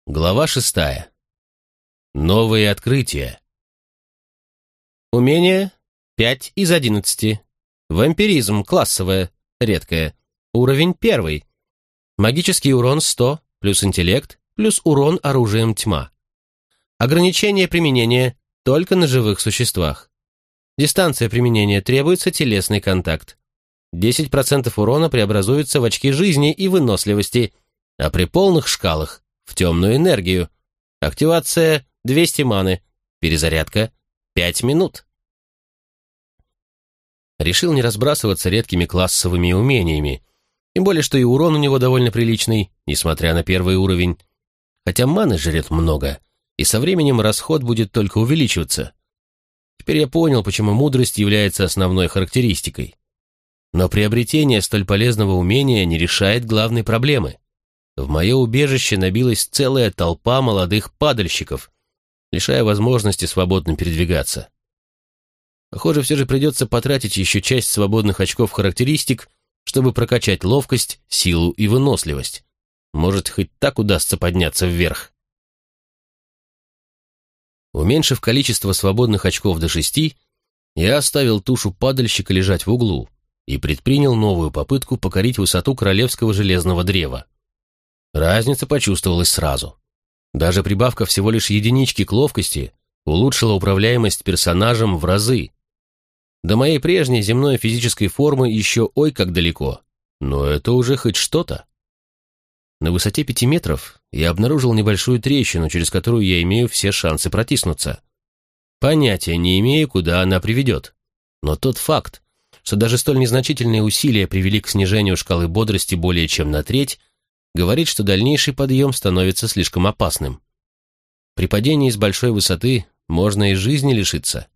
Глава 6. Новые открытия. Умение 5 из 11. Вампиризм классовое, редкое. Уровень 1. Магический урон 100, плюс интеллект, плюс урон оружием тьма. Ограничение применения только на живых существах. Дистанция применения требуется телесный контакт. 10% урона преобразуется в очки жизни и выносливости, а при полных шкалах в темную энергию. Активация 200 маны. Перезарядка 5 минут. Решил не разбрасываться редкими классовыми умениями, тем более, что и урон у него довольно приличный, несмотря на первый уровень. Хотя маны жрет много, и со временем расход будет только увеличиваться. Теперь я понял, почему мудрость является основной характеристикой. Но приобретение столь полезного умения не решает главной проблемы. В мое убежище набилась целая толпа молодых падальщиков, лишая возможности свободно передвигаться. Похоже, все же придется потратить еще часть свободных очков характеристик, чтобы прокачать ловкость, силу и выносливость. Может, хоть так удастся подняться вверх. Уменьшив количество свободных очков до 6, я оставил тушу падальщика лежать в углу и предпринял новую попытку покорить высоту королевского железного древа. Разница почувствовалась сразу. Даже прибавка всего лишь единички к ловкости улучшила управляемость персонажем в разы. До моей прежней земной физической формы еще ой как далеко, но это уже хоть что-то. На высоте 5 метров я обнаружил небольшую трещину, через которую я имею все шансы протиснуться. Понятия не имею, куда она приведет. Но тот факт, что даже столь незначительные усилия привели к снижению шкалы бодрости более чем на треть, говорит, что дальнейший подъем становится слишком опасным. При падении с большой высоты можно и жизни лишиться.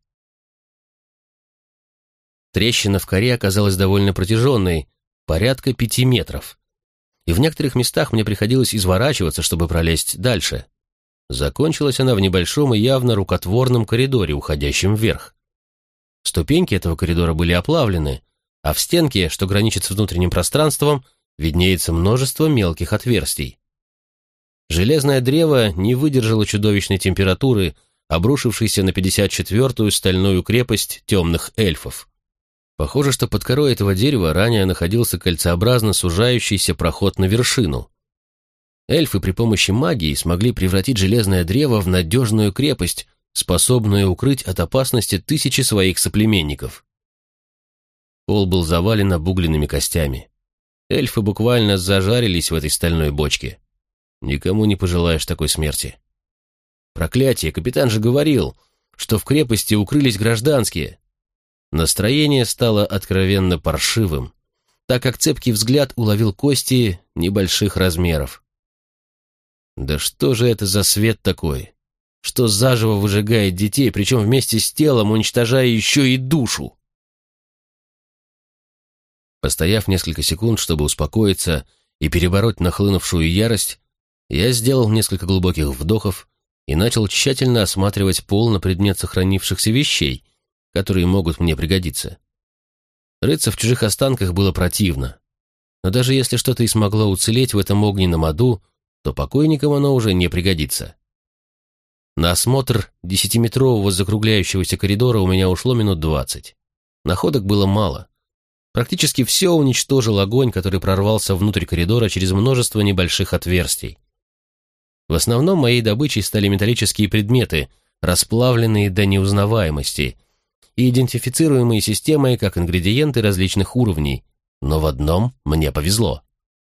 Трещина в коре оказалась довольно протяженной, порядка 5 метров. И в некоторых местах мне приходилось изворачиваться, чтобы пролезть дальше. Закончилась она в небольшом и явно рукотворном коридоре, уходящем вверх. Ступеньки этого коридора были оплавлены, а в стенке, что граничит с внутренним пространством, виднеется множество мелких отверстий. Железное древо не выдержало чудовищной температуры, обрушившейся на 54-ю стальную крепость темных эльфов. Похоже, что под корой этого дерева ранее находился кольцеобразно сужающийся проход на вершину. Эльфы при помощи магии смогли превратить железное древо в надежную крепость, способную укрыть от опасности тысячи своих соплеменников. Пол был завален обугленными костями. Эльфы буквально зажарились в этой стальной бочке. Никому не пожелаешь такой смерти. Проклятие, капитан же говорил, что в крепости укрылись гражданские. Настроение стало откровенно паршивым, так как цепкий взгляд уловил кости небольших размеров. Да что же это за свет такой, что заживо выжигает детей, причем вместе с телом уничтожая еще и душу? Постояв несколько секунд, чтобы успокоиться и перебороть нахлынувшую ярость, я сделал несколько глубоких вдохов и начал тщательно осматривать пол на предмет сохранившихся вещей, которые могут мне пригодиться. Рыться в чужих останках было противно, но даже если что-то и смогло уцелеть в этом огненном аду, то покойникам оно уже не пригодится. На осмотр 10-метрового закругляющегося коридора у меня ушло минут 20. Находок было мало. Практически все уничтожил огонь, который прорвался внутрь коридора через множество небольших отверстий. В основном моей добычей стали металлические предметы, расплавленные до неузнаваемости, и идентифицируемые системой как ингредиенты различных уровней, но в одном мне повезло.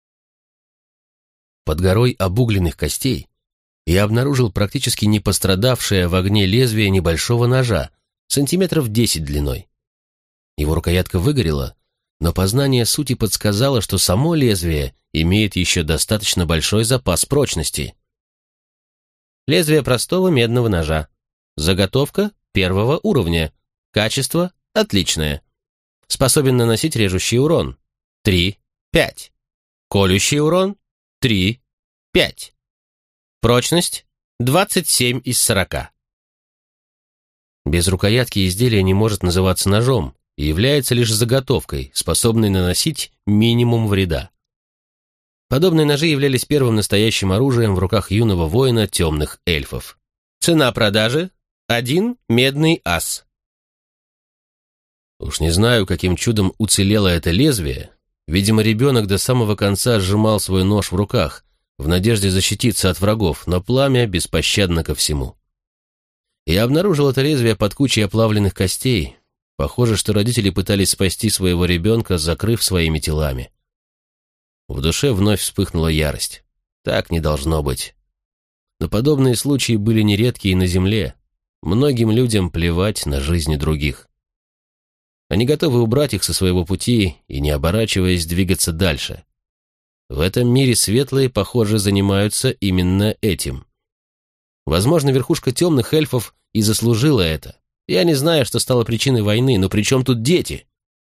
Под горой обугленных костей я обнаружил практически не пострадавшее в огне лезвие небольшого ножа, сантиметров 10 длиной. Его рукоятка выгорела, но познание сути подсказало, что само лезвие имеет еще достаточно большой запас прочности. Лезвие простого медного ножа. Заготовка 1 уровня. Качество отличное. Способен наносить режущий урон. 3, 5. Колющий урон. 3, 5. Прочность 27 из 40. Без рукоятки изделие не может называться ножом и является лишь заготовкой, способной наносить минимум вреда. Подобные ножи являлись первым настоящим оружием в руках юного воина темных эльфов. Цена продажи — 1 медный ас. Уж не знаю, каким чудом уцелело это лезвие. Видимо, ребенок до самого конца сжимал свой нож в руках, в надежде защититься от врагов, но пламя беспощадно ко всему. Я обнаружил это лезвие под кучей оплавленных костей. Похоже, что родители пытались спасти своего ребенка, закрыв своими телами. В душе вновь вспыхнула ярость. Так не должно быть. Но подобные случаи были нередки и на земле. Многим людям плевать на жизни других. Они готовы убрать их со своего пути и, не оборачиваясь, двигаться дальше. В этом мире светлые, похоже, занимаются именно этим. Возможно, верхушка темных эльфов и заслужила это. Я не знаю, что стало причиной войны, но при чем тут дети?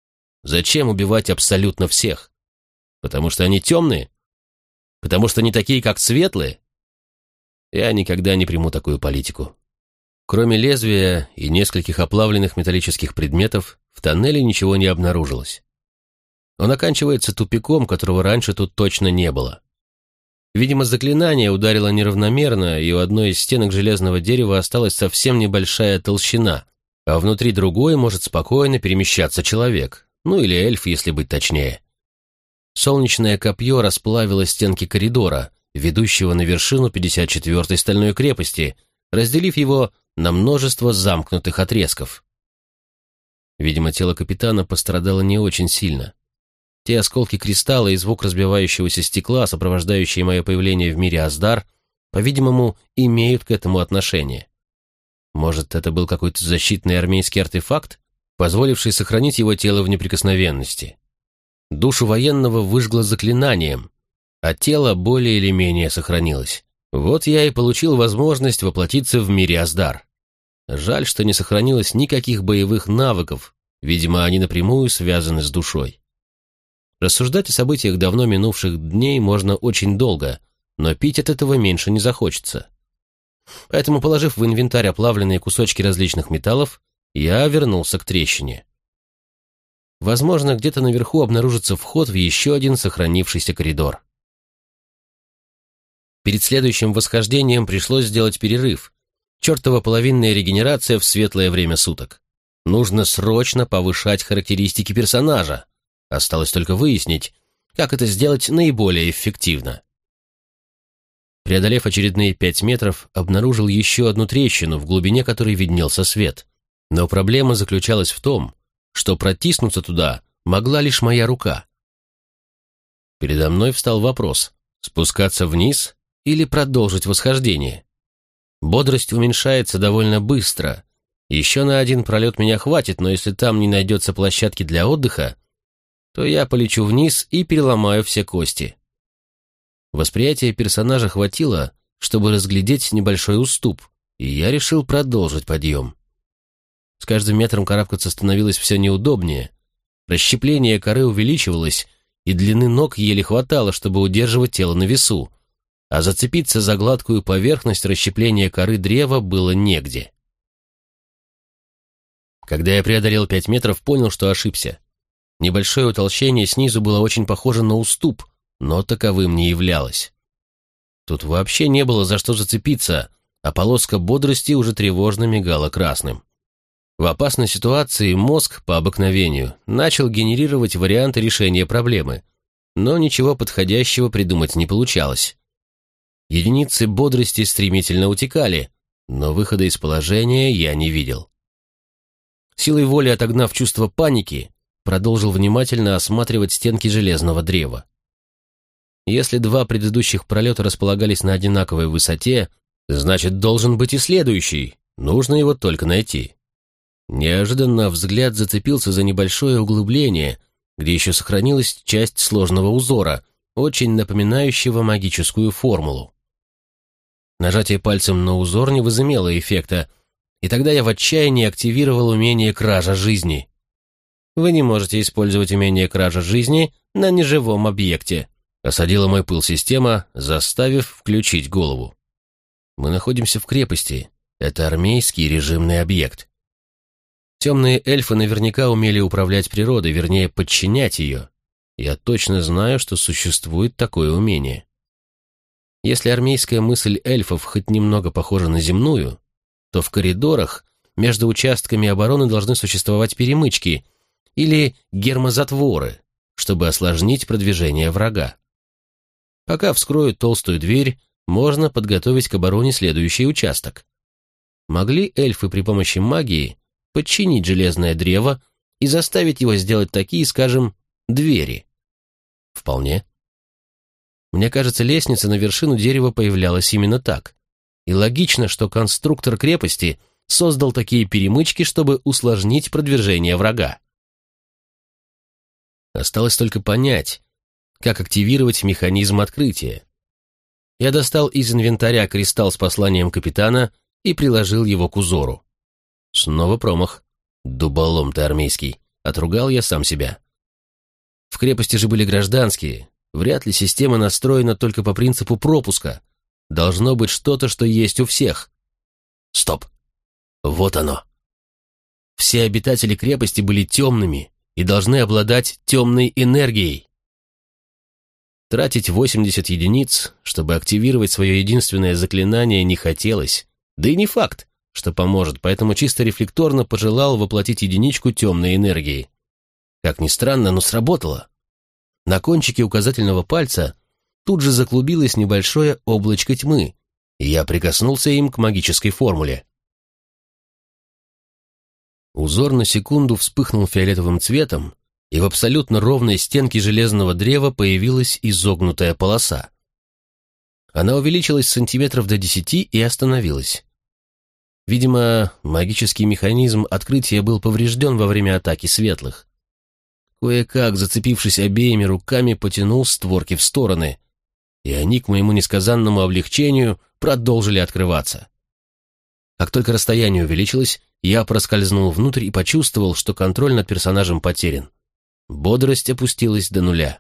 Зачем убивать абсолютно всех? Потому что они темные? Потому что они такие, как светлые? Я никогда не приму такую политику. Кроме лезвия и нескольких оплавленных металлических предметов, в тоннеле ничего не обнаружилось. Он оканчивается тупиком, которого раньше тут точно не было. Видимо, заклинание ударило неравномерно, и у одной из стенок железного дерева осталась совсем небольшая толщина, а внутри другой может спокойно перемещаться человек, ну или эльф, если быть точнее. Солнечное копье расплавило стенки коридора, ведущего на вершину 54-й стальной крепости, разделив его на множество замкнутых отрезков. Видимо, тело капитана пострадало не очень сильно. Те осколки кристалла и звук разбивающегося стекла, сопровождающие мое появление в мире Аздар, по-видимому, имеют к этому отношение. Может, это был какой-то защитный армейский артефакт, позволивший сохранить его тело в неприкосновенности. Душу военного выжгло заклинанием, а тело более или менее сохранилось. Вот я и получил возможность воплотиться в мире Аздар. Жаль, что не сохранилось никаких боевых навыков, видимо, они напрямую связаны с душой. Рассуждать о событиях давно минувших дней можно очень долго, но пить от этого меньше не захочется. Поэтому, положив в инвентарь оплавленные кусочки различных металлов, я вернулся к трещине. Возможно, где-то наверху обнаружится вход в еще один сохранившийся коридор. Перед следующим восхождением пришлось сделать перерыв. Чертова половинная регенерация в светлое время суток. Нужно срочно повышать характеристики персонажа. Осталось только выяснить, как это сделать наиболее эффективно. Преодолев очередные 5 метров, обнаружил еще одну трещину, в глубине которой виднелся свет. Но проблема заключалась в том, что протиснуться туда могла лишь моя рука. Передо мной встал вопрос: спускаться вниз или продолжить восхождение? Бодрость уменьшается довольно быстро. Еще на один пролет меня хватит, но если там не найдется площадки для отдыха, то я полечу вниз и переломаю все кости. Восприятия персонажа хватило, чтобы разглядеть небольшой уступ, и я решил продолжить подъем. С каждым метром карабкаться становилось все неудобнее. Расщепление коры увеличивалось, и длины ног еле хватало, чтобы удерживать тело на весу, а зацепиться за гладкую поверхность расщепления коры древа было негде. Когда я преодолел 5 метров, понял, что ошибся. Небольшое утолщение снизу было очень похоже на уступ, но таковым не являлось. Тут вообще не было за что зацепиться, а полоска бодрости уже тревожно мигала красным. В опасной ситуации мозг, по обыкновению, начал генерировать варианты решения проблемы, но ничего подходящего придумать не получалось. Единицы бодрости стремительно утекали, но выхода из положения я не видел. Силой воли отогнав чувство паники, продолжил внимательно осматривать стенки железного древа. Если 2 предыдущих пролета располагались на одинаковой высоте, значит, должен быть и следующий, нужно его только найти. Неожиданно взгляд зацепился за небольшое углубление, где еще сохранилась часть сложного узора, очень напоминающего магическую формулу. Нажатие пальцем на узор не возымело эффекта, и тогда я в отчаянии активировал умение кража жизни. Вы не можете использовать умение кража жизни на неживом объекте. Осадила мой пыл система, заставив включить голову. Мы находимся в крепости. Это армейский режимный объект. Темные эльфы наверняка умели управлять природой, вернее, подчинять ее. я точно знаю, что существует такое умение. Если армейская мысль эльфов хоть немного похожа на земную, то в коридорах между участками обороны должны существовать перемычки или гермозатворы, чтобы осложнить продвижение врага. Пока вскроют толстую дверь, можно подготовить к обороне следующий участок. Могли эльфы при помощи магии подчинить железное древо и заставить его сделать такие, скажем, двери? Вполне. Мне кажется, лестница на вершину дерева появлялась именно так. И логично, что конструктор крепости создал такие перемычки, чтобы усложнить продвижение врага. Осталось только понять, как активировать механизм открытия. Я достал из инвентаря кристалл с посланием капитана и приложил его к узору. Снова промах. Дуболом ты армейский. Отругал я сам себя. В крепости же были гражданские. Вряд ли система настроена только по принципу пропуска. Должно быть что-то, что есть у всех. Стоп. Вот оно. Все обитатели крепости были темными и должны обладать темной энергией. Тратить 80 единиц, чтобы активировать свое единственное заклинание, не хотелось. Да и не факт, что поможет, поэтому чисто рефлекторно пожелал воплотить единичку темной энергии. Как ни странно, но сработало. На кончике указательного пальца тут же заклубилось небольшое облачко тьмы, и я прикоснулся им к магической формуле. Узор на секунду вспыхнул фиолетовым цветом, и в абсолютно ровной стенке железного древа появилась изогнутая полоса. Она увеличилась сантиметров до 10 и остановилась. Видимо, магический механизм открытия был поврежден во время атаки светлых. Кое-как, зацепившись обеими руками, потянул створки в стороны, и они, к моему несказанному облегчению, продолжили открываться. Как только расстояние увеличилось, я проскользнул внутрь и почувствовал, что контроль над персонажем потерян. Бодрость опустилась до 0.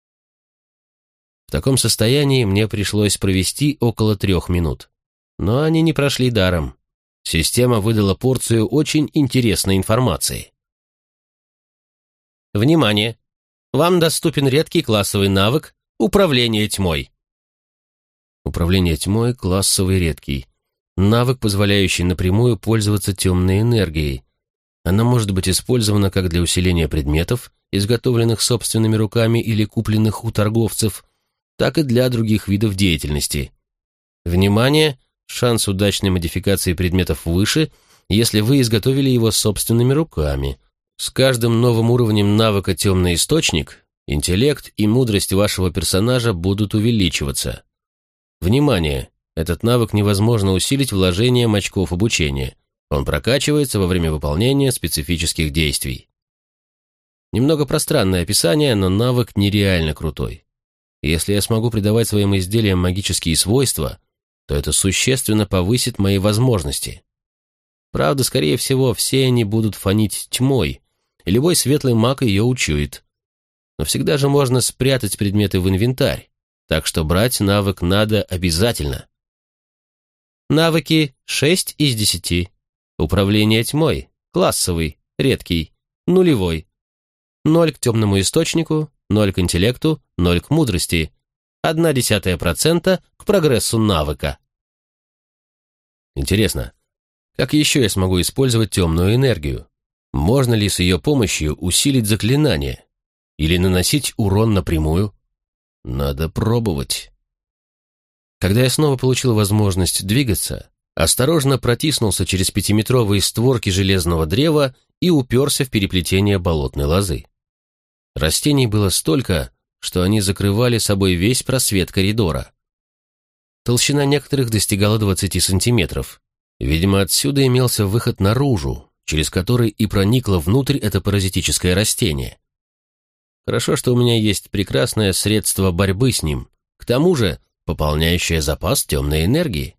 В таком состоянии мне пришлось провести около 3 минут. Но они не прошли даром. Система выдала порцию очень интересной информации. Внимание! Вам доступен редкий классовый навык «Управление тьмой». Управление тьмой — классовый редкий. Навык, позволяющий напрямую пользоваться темной энергией. Она может быть использована как для усиления предметов, изготовленных собственными руками или купленных у торговцев, так и для других видов деятельности. Внимание! Шанс удачной модификации предметов выше, если вы изготовили его собственными руками. С каждым новым уровнем навыка «Темный источник» интеллект и мудрость вашего персонажа будут увеличиваться. Внимание! Этот навык невозможно усилить вложением очков обучения. Он прокачивается во время выполнения специфических действий. Немного пространное описание, но навык нереально крутой. Если я смогу придавать своим изделиям магические свойства, то это существенно повысит мои возможности. Правда, скорее всего, все они будут фонить тьмой, и любой светлый маг ее учует. Но всегда же можно спрятать предметы в инвентарь, так что брать навык надо обязательно. Навыки 6 из 10. Управление тьмой, классовый, редкий, нулевой. 0 к темному источнику, 0 к интеллекту, 0 к мудрости, 0,1% к прогрессу навыка. Интересно, как еще я смогу использовать темную энергию? Можно ли с ее помощью усилить заклинание? Или наносить урон напрямую? Надо пробовать. Когда я снова получил возможность двигаться, осторожно протиснулся через 5-метровые створки железного древа и уперся в переплетение болотной лозы. Растений было столько, что они закрывали собой весь просвет коридора. Толщина некоторых достигала 20 сантиметров. Видимо, отсюда имелся выход наружу, через который и проникло внутрь это паразитическое растение. Хорошо, что у меня есть прекрасное средство борьбы с ним, к тому же пополняющее запас темной энергии.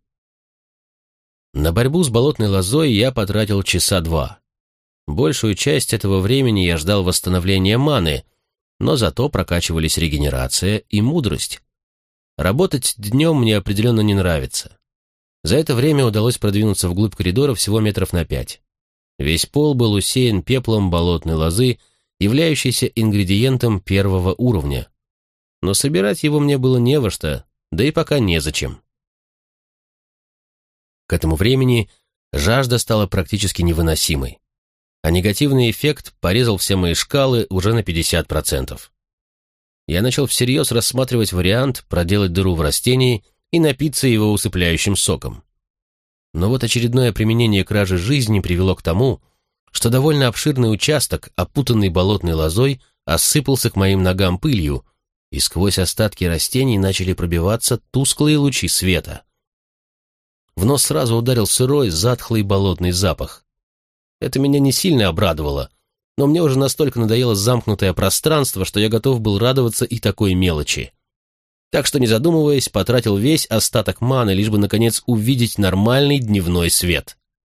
На борьбу с болотной лозой я потратил часа 2. Большую часть этого времени я ждал восстановления маны, но зато прокачивались регенерация и мудрость. Работать днем мне определенно не нравится. За это время удалось продвинуться вглубь коридора всего метров на 5. Весь пол был усеян пеплом болотной лозы, являющийся ингредиентом первого уровня. Но собирать его мне было не во что, да и пока незачем. К этому времени жажда стала практически невыносимой, а негативный эффект порезал все мои шкалы уже на 50%. Я начал всерьез рассматривать вариант проделать дыру в растении и напиться его усыпляющим соком. Но вот очередное применение кражи жизни привело к тому, что довольно обширный участок, опутанный болотной лозой, осыпался к моим ногам пылью, и сквозь остатки растений начали пробиваться тусклые лучи света. В нос сразу ударил сырой, затхлый болотный запах. Это меня не сильно обрадовало, но мне уже настолько надоело замкнутое пространство, что я готов был радоваться и такой мелочи. Так что, не задумываясь, потратил весь остаток маны, лишь бы, наконец, увидеть нормальный дневной свет.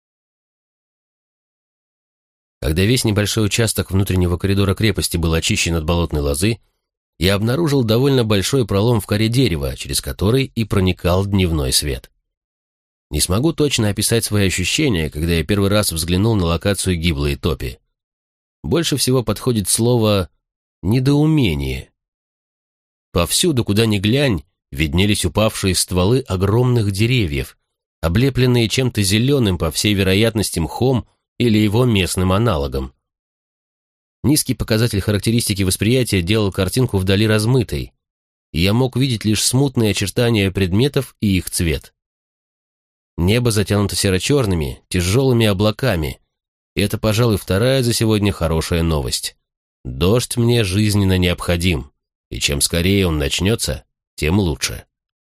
Когда весь небольшой участок внутреннего коридора крепости был очищен от болотной лозы, я обнаружил довольно большой пролом в коре дерева, через который и проникал дневной свет. Не смогу точно описать свои ощущения, когда я первый раз взглянул на локацию гиблой топи. Больше всего подходит слово «недоумение». Повсюду, куда ни глянь, виднелись упавшие стволы огромных деревьев, облепленные чем-то зеленым, по всей вероятности, мхом или его местным аналогом. Низкий показатель характеристики восприятия делал картинку вдали размытой, и я мог видеть лишь смутные очертания предметов и их цвет. Небо затянуто серо-черными, тяжелыми облаками, и это, пожалуй, вторая за сегодня хорошая новость. Дождь мне жизненно необходим, и чем скорее он начнется, тем лучше.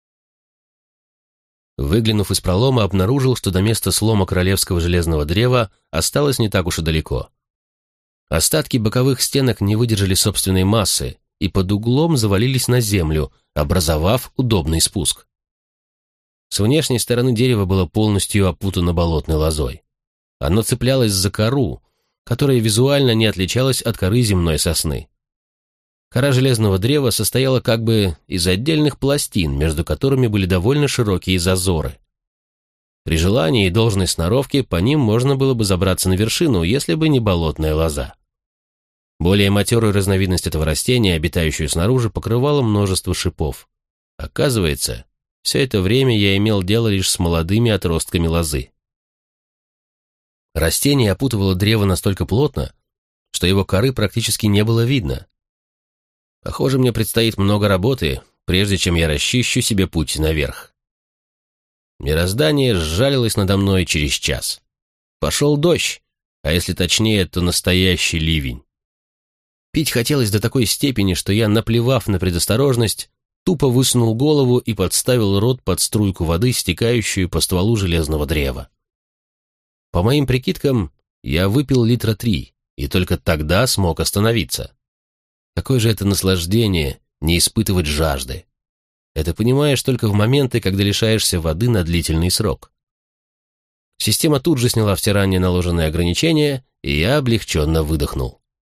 Выглянув из пролома, обнаружил, что до места слома королевского железного древа осталось не так уж и далеко. Остатки боковых стенок не выдержали собственной массы и под углом завалились на землю, образовав удобный спуск. С внешней стороны дерево было полностью опутано болотной лозой. Оно цеплялось за кору, которая визуально не отличалась от коры земной сосны. Кора железного древа состояла как бы из отдельных пластин, между которыми были довольно широкие зазоры. При желании и должной сноровке по ним можно было бы забраться на вершину, если бы не болотная лоза. Более матерую разновидность этого растения, обитающую снаружи, покрывало множество шипов. Оказывается, все это время я имел дело лишь с молодыми отростками лозы. Растение опутывало древо настолько плотно, что его коры практически не было видно. Похоже, мне предстоит много работы, прежде чем я расчищу себе путь наверх. Мироздание сжалилось надо мной через час. Пошел дождь, а если точнее, то настоящий ливень. Пить хотелось до такой степени, что я, наплевав на предосторожность, тупо высунул голову и подставил рот под струйку воды, стекающую по стволу железного древа. По моим прикидкам, я выпил 3 литра, и только тогда смог остановиться. Какое же это наслаждение не испытывать жажды. Это понимаешь только в моменты, когда лишаешься воды на длительный срок. Система тут же сняла все ранее наложенные ограничения, и я облегченно выдохнул.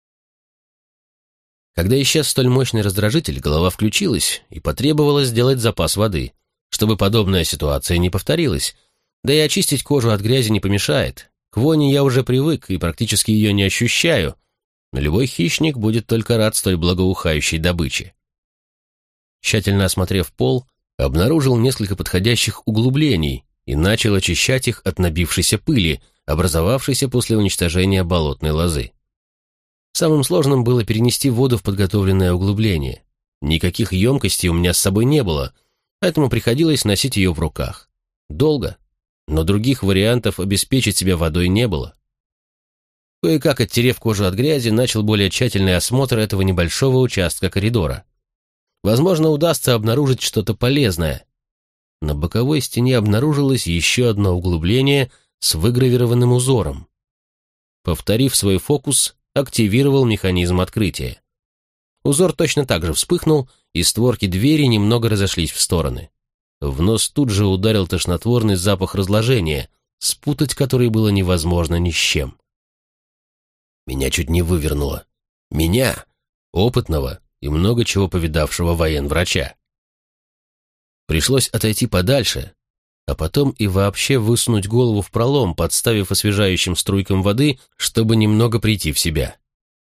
Когда исчез столь мощный раздражитель, голова включилась и потребовалось сделать запас воды, чтобы подобная ситуация не повторилась, да и очистить кожу от грязи не помешает. К вони я уже привык и практически ее не ощущаю, но любой хищник будет только рад столь благоухающей добыче. Тщательно осмотрев пол, обнаружил несколько подходящих углублений и начал очищать их от набившейся пыли, образовавшейся после уничтожения болотной лозы. Самым сложным было перенести воду в подготовленное углубление. Никаких емкостей у меня с собой не было, поэтому приходилось носить ее в руках. Долго, но других вариантов обеспечить себя водой не было. Кое-как, оттерев кожу от грязи, начал более тщательный осмотр этого небольшого участка коридора. Возможно, удастся обнаружить что-то полезное. На боковой стене обнаружилось еще одно углубление с выгравированным узором. Повторив свой фокус, активировал механизм открытия. Узор точно так же вспыхнул, и створки двери немного разошлись в стороны. В нос тут же ударил тошнотворный запах разложения, спутать который было невозможно ни с чем. Меня чуть не вывернуло. Меня, опытного и много чего повидавшего военврача. Пришлось отойти подальше, а потом и вообще высунуть голову в пролом, подставив освежающим струйкам воды, чтобы немного прийти в себя.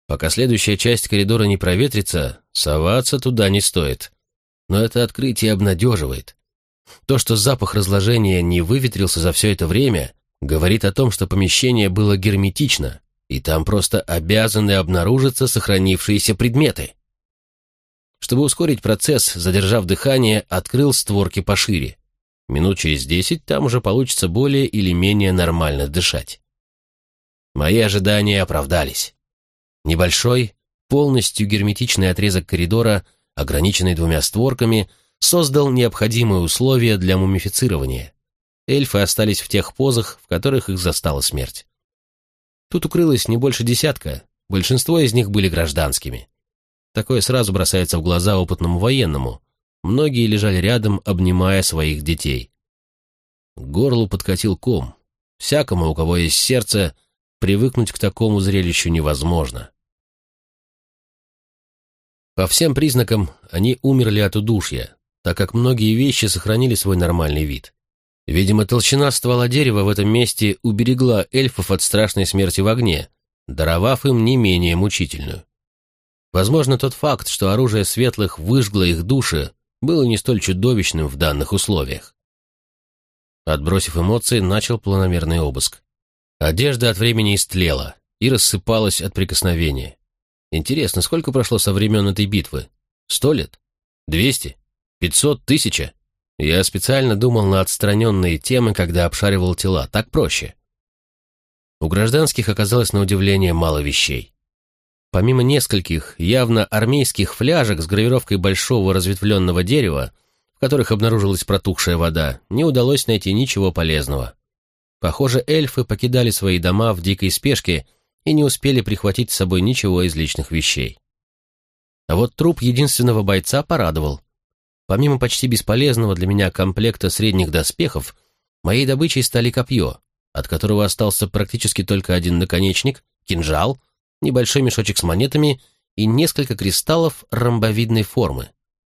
Пока следующая часть коридора не проветрится, соваться туда не стоит. Но это открытие обнадеживает. То, что запах разложения не выветрился за все это время, говорит о том, что помещение было герметично, и там просто обязаны обнаружиться сохранившиеся предметы. Чтобы ускорить процесс, задержав дыхание, открыл створки пошире. Минут через 10 там уже получится более или менее нормально дышать. Мои ожидания оправдались. Небольшой, полностью герметичный отрезок коридора, ограниченный 2 створками, создал необходимые условия для мумифицирования. Эльфы остались в тех позах, в которых их застала смерть. Тут укрылось не больше 10, большинство из них были гражданскими. Такое сразу бросается в глаза опытному военному. Многие лежали рядом, обнимая своих детей. К горлу подкатил ком. Всякому, у кого есть сердце, привыкнуть к такому зрелищу невозможно. По всем признакам, они умерли от удушья, так как многие вещи сохранили свой нормальный вид. Видимо, толщина ствола дерева в этом месте уберегла эльфов от страшной смерти в огне, даровав им не менее мучительную. Возможно, тот факт, что оружие светлых выжгло их души, было не столь чудовищным в данных условиях. Отбросив эмоции, начал планомерный обыск. Одежда от времени истлела и рассыпалась от прикосновения. Интересно, сколько прошло со времен этой битвы? 100 лет? 200? 500? 1000? Я специально думал на отстраненные темы, когда обшаривал тела. Так проще. У гражданских оказалось на удивление мало вещей. Помимо нескольких явно армейских фляжек с гравировкой большого разветвленного дерева, в которых обнаружилась протухшая вода, не удалось найти ничего полезного. Похоже, эльфы покидали свои дома в дикой спешке и не успели прихватить с собой ничего из личных вещей. А вот труп единственного бойца порадовал. Помимо почти бесполезного для меня комплекта средних доспехов, моей добычей стали копье, от которого остался практически только один наконечник, кинжал, небольшой мешочек с монетами и несколько кристаллов ромбовидной формы.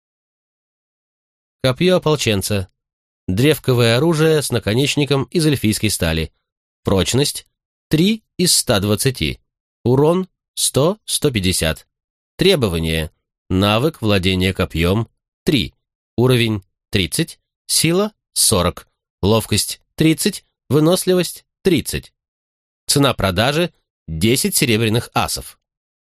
Копье ополченца. Древковое оружие с наконечником из эльфийской стали. Прочность 3 из 120. Урон 100-150. Требования. Навык владения копьем 3. Уровень 30. Сила 40. Ловкость 30. Выносливость 30. Цена продажи 10 серебряных асов.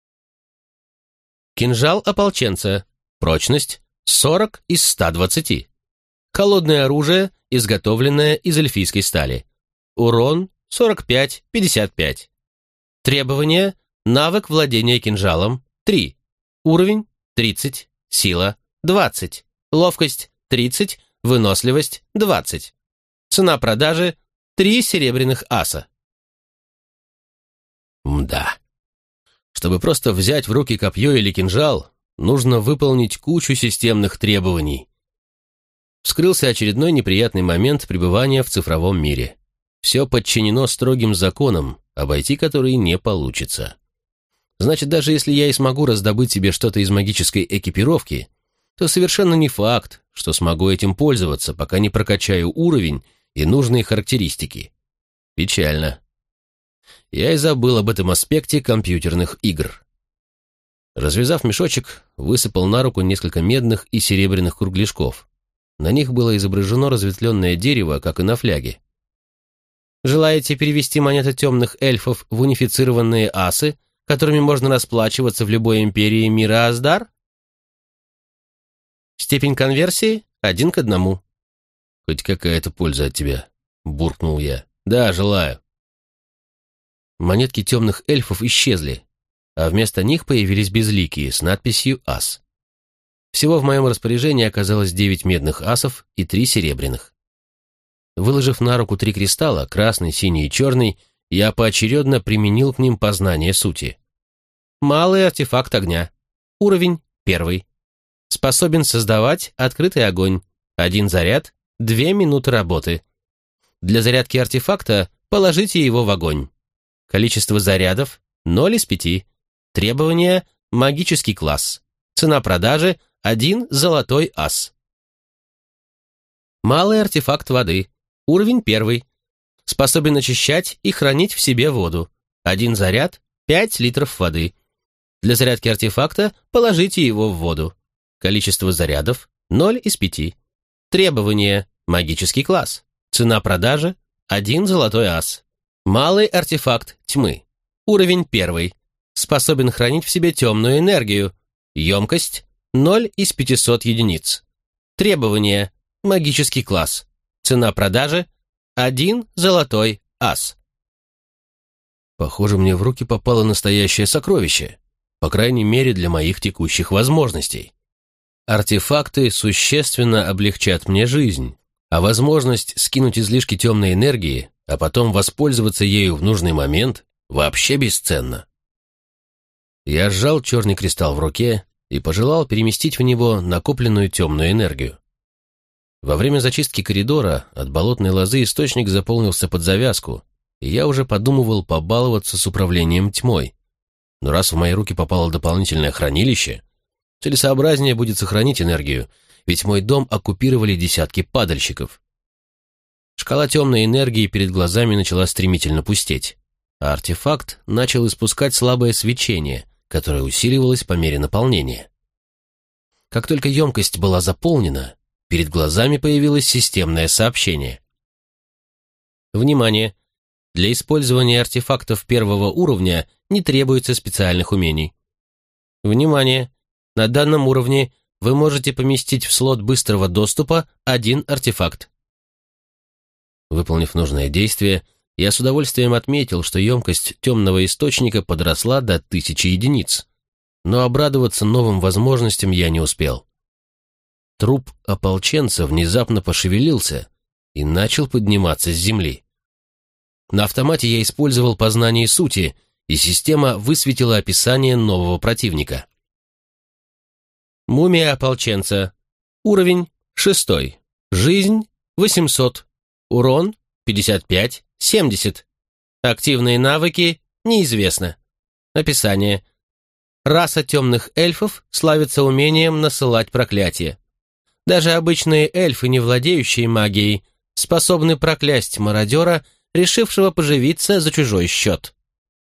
Кинжал ополченца. Прочность 40 из 120. Холодное оружие, изготовленное из эльфийской стали. Урон 45-55. Требования. Навык владения кинжалом 3. Уровень 30. Сила 20. Ловкость 30. Выносливость 20. Цена продажи 3 серебряных аса. Мда. Чтобы просто взять в руки копье или кинжал, нужно выполнить кучу системных требований. Вскрылся очередной неприятный момент пребывания в цифровом мире. Все подчинено строгим законам, обойти которые не получится. Значит, даже если я и смогу раздобыть себе что-то из магической экипировки, то совершенно не факт, что смогу этим пользоваться, пока не прокачаю уровень и нужные характеристики. Печально. Я и забыл об этом аспекте компьютерных игр. Развязав мешочек, высыпал на руку несколько медных и серебряных кругляшков. На них было изображено разветвленное дерево, как и на фляге. Желаете перевести монеты темных эльфов в унифицированные асы, которыми можно расплачиваться в любой империи мира Аздар? Степень конверсии 1 к 1. Хоть какая-то польза от тебя, буркнул я. Да, желаю. Монетки темных эльфов исчезли, а вместо них появились безликие с надписью «Ас». Всего в моем распоряжении оказалось 9 медных асов и 3 серебряных. Выложив на руку 3 кристалла, красный, синий и черный, я поочередно применил к ним познание сути. Малый артефакт огня. Уровень 1. Способен создавать открытый огонь. 1 заряд, 2 минуты работы. Для зарядки артефакта положите его в огонь. Количество зарядов 0 из 5. Требования – магический класс. Цена продажи – 1 золотой ас. Малый артефакт воды. Уровень 1. Способен очищать и хранить в себе воду. 1 заряд – 5 литров воды. Для зарядки артефакта положите его в воду. Количество зарядов 0 из 5. Требования: магический класс. Цена продажи 1 золотой ас. Малый артефакт тьмы. Уровень 1. Способен хранить в себе темную энергию. Емкость 0 из 500 единиц. Требования: магический класс. Цена продажи 1 золотой ас. Похоже, мне в руки попало настоящее сокровище. По крайней мере, для моих текущих возможностей. Артефакты существенно облегчат мне жизнь, а возможность скинуть излишки темной энергии, а потом воспользоваться ею в нужный момент, вообще бесценна. Я сжал черный кристалл в руке и пожелал переместить в него накопленную темную энергию. Во время зачистки коридора от болотной лозы источник заполнился под завязку, и я уже подумывал побаловаться с управлением тьмой. Но раз в мои руки попало дополнительное хранилище, целесообразнее будет сохранить энергию, ведь мой дом оккупировали десятки падальщиков. Шкала темной энергии перед глазами начала стремительно пустеть, а артефакт начал испускать слабое свечение, которое усиливалось по мере наполнения. Как только емкость была заполнена, перед глазами появилось системное сообщение. Внимание! Для использования артефактов первого уровня не требуется специальных умений. Внимание! На данном уровне вы можете поместить в слот быстрого доступа 1 артефакт. Выполнив нужное действие, я с удовольствием отметил, что емкость темного источника подросла до 1000 единиц, но обрадоваться новым возможностям я не успел. Труп ополченца внезапно пошевелился и начал подниматься с земли. На автомате я использовал познание сути, и система высветила описание нового противника. Мумия ополченца. Уровень 6. Жизнь 800. Урон 55-70. Активные навыки неизвестно. Описание. Раса темных эльфов славится умением насылать проклятия. Даже обычные эльфы, не владеющие магией, способны проклясть мародера, решившего поживиться за чужой счет.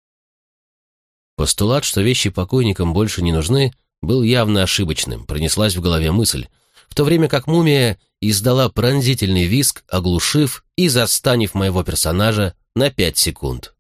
Постулат, что вещи покойникам больше не нужны, был явно ошибочным, пронеслась в голове мысль, в то время как мумия издала пронзительный визг, оглушив и застанив моего персонажа на 5 секунд.